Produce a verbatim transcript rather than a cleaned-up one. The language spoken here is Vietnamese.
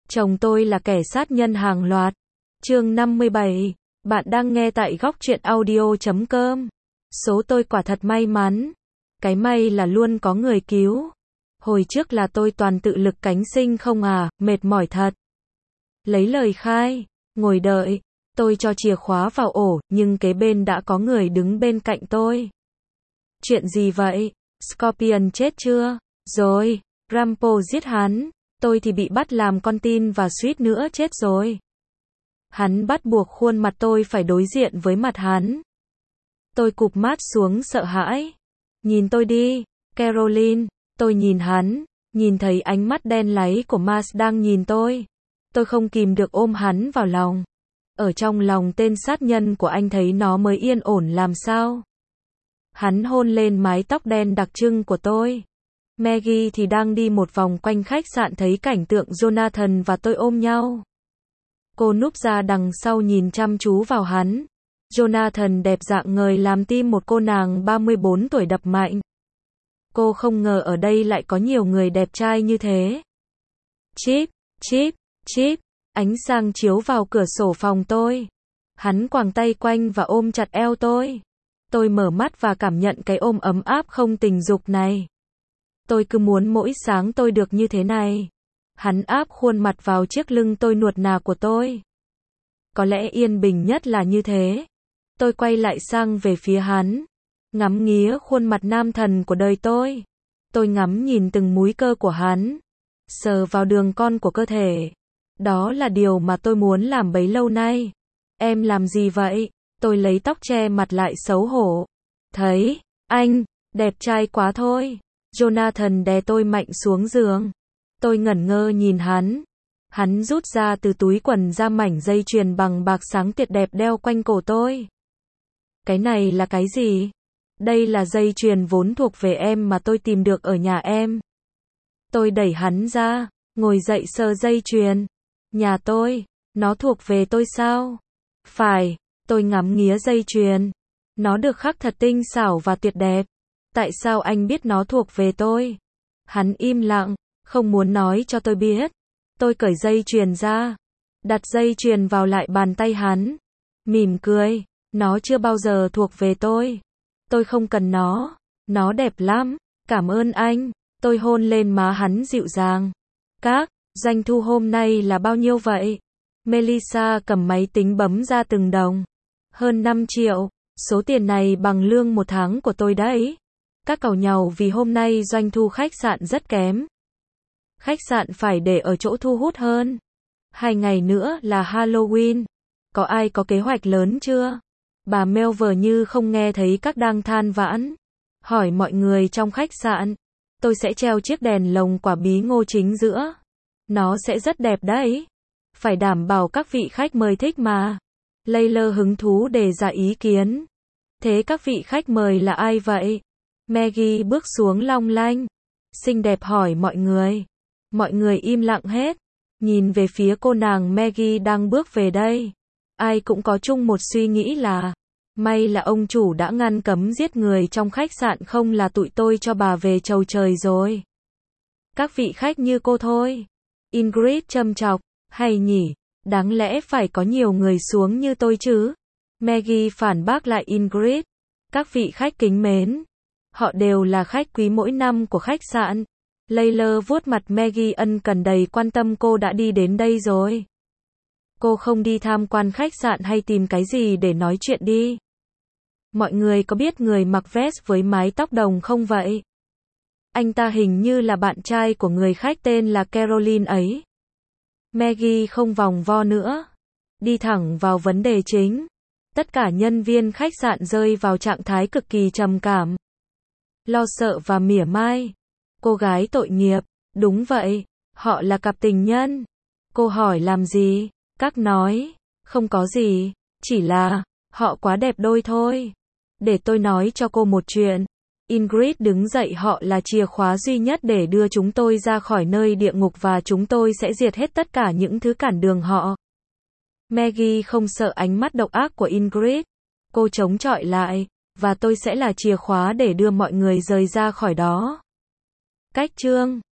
Chồng tôi là kẻ sát nhân hàng loạt. Chương năm mươi bảy. Bạn đang nghe tại góc truyện audio chấm com. Số tôi quả thật may mắn. Cái may là luôn có người cứu. Hồi trước là tôi toàn tự lực cánh sinh không à, mệt mỏi thật. Lấy lời khai, ngồi đợi, tôi cho chìa khóa vào ổ, nhưng kế bên đã có người đứng bên cạnh tôi. Chuyện gì vậy? Scorpion chết chưa? Rồi, Rambo giết hắn, tôi thì bị bắt làm con tin và suýt nữa chết rồi. Hắn bắt buộc khuôn mặt tôi phải đối diện với mặt hắn. Tôi cụp mắt xuống sợ hãi. Nhìn tôi đi, Caroline. Tôi nhìn hắn, nhìn thấy ánh mắt đen láy của Mars đang nhìn tôi. Tôi không kìm được ôm hắn vào lòng. Ở trong lòng tên sát nhân của anh thấy nó mới yên ổn làm sao. Hắn hôn lên mái tóc đen đặc trưng của tôi. Maggie thì đang đi một vòng quanh khách sạn thấy cảnh tượng Jonathan và tôi ôm nhau. Cô núp ra đằng sau nhìn chăm chú vào hắn. Jonathan đẹp dạng ngời làm tim một cô nàng ba mươi bốn tuổi đập mạnh. Cô không ngờ ở đây lại có nhiều người đẹp trai như thế. Chip, chip, chip, ánh sáng chiếu vào cửa sổ phòng tôi. Hắn quàng tay quanh và ôm chặt eo tôi. Tôi mở mắt và cảm nhận cái ôm ấm áp không tình dục này. Tôi cứ muốn mỗi sáng tôi được như thế này. Hắn áp khuôn mặt vào chiếc lưng tôi nuột nà của tôi. Có lẽ yên bình nhất là như thế. Tôi quay lại sang về phía hắn. Ngắm nghía khuôn mặt nam thần của đời tôi. Tôi ngắm nhìn từng múi cơ của hắn. Sờ vào đường con của cơ thể. Đó là điều mà tôi muốn làm bấy lâu nay. Em làm gì vậy? Tôi lấy tóc che mặt lại xấu hổ. Thấy, anh, đẹp trai quá thôi. Jonathan đè tôi mạnh xuống giường. Tôi ngẩn ngơ nhìn hắn. Hắn rút ra từ túi quần ra mảnh dây chuyền bằng bạc sáng tuyệt đẹp đeo quanh cổ tôi. Cái này là cái gì? Đây là dây chuyền vốn thuộc về em mà tôi tìm được ở nhà em. Tôi đẩy hắn ra, ngồi dậy sờ dây chuyền. Nhà tôi, nó thuộc về tôi sao? Phải, tôi ngắm nghía dây chuyền. Nó được khắc thật tinh xảo và tuyệt đẹp. Tại sao anh biết nó thuộc về tôi? Hắn im lặng, không muốn nói cho tôi biết. Tôi cởi dây chuyền ra, đặt dây chuyền vào lại bàn tay hắn. Mỉm cười, nó chưa bao giờ thuộc về tôi. Tôi không cần nó, nó đẹp lắm, cảm ơn anh. Tôi hôn lên má hắn dịu dàng. Các, doanh thu hôm nay là bao nhiêu vậy? Melissa cầm máy tính bấm ra từng đồng. Hơn năm triệu, số tiền này bằng lương một tháng của tôi đấy. Các càu nhàu vì hôm nay doanh thu khách sạn rất kém. Khách sạn phải để ở chỗ thu hút hơn. Hai ngày nữa là Halloween. Có ai có kế hoạch lớn chưa? Bà Mel vờ như không nghe thấy các đang than vãn. Hỏi mọi người trong khách sạn. Tôi sẽ treo chiếc đèn lồng quả bí ngô chính giữa. Nó sẽ rất đẹp đấy. Phải đảm bảo các vị khách mời thích mà. Layla hứng thú đề ra ý kiến. Thế các vị khách mời là ai vậy? Maggie bước xuống long lanh. Xinh đẹp hỏi mọi người. Mọi người im lặng hết. Nhìn về phía cô nàng Maggie đang bước về đây. Ai cũng có chung một suy nghĩ là may là ông chủ đã ngăn cấm giết người trong khách sạn không là tụi tôi cho bà về chầu trời rồi. Các vị khách như cô thôi. Ingrid châm chọc. Hay nhỉ, đáng lẽ phải có nhiều người xuống như tôi chứ. Maggie phản bác lại Ingrid. Các vị khách kính mến. Họ đều là khách quý mỗi năm của khách sạn. Layla vuốt mặt Maggie ân cần đầy quan tâm cô đã đi đến đây rồi. Cô không đi tham quan khách sạn hay tìm cái gì để nói chuyện đi. Mọi người có biết người mặc vest với mái tóc đồng không vậy? Anh ta hình như là bạn trai của người khách tên là Caroline ấy. Maggie không vòng vo nữa. Đi thẳng vào vấn đề chính. Tất cả nhân viên khách sạn rơi vào trạng thái cực kỳ trầm cảm. Lo sợ và mỉa mai. Cô gái tội nghiệp. Đúng vậy, họ là cặp tình nhân. Cô hỏi làm gì? Các nói, không có gì, chỉ là, họ quá đẹp đôi thôi. Để tôi nói cho cô một chuyện. Ingrid đứng dậy họ là chìa khóa duy nhất để đưa chúng tôi ra khỏi nơi địa ngục và chúng tôi sẽ diệt hết tất cả những thứ cản đường họ. Maggie không sợ ánh mắt độc ác của Ingrid. Cô chống chọi lại, và tôi sẽ là chìa khóa để đưa mọi người rời ra khỏi đó. Cách chương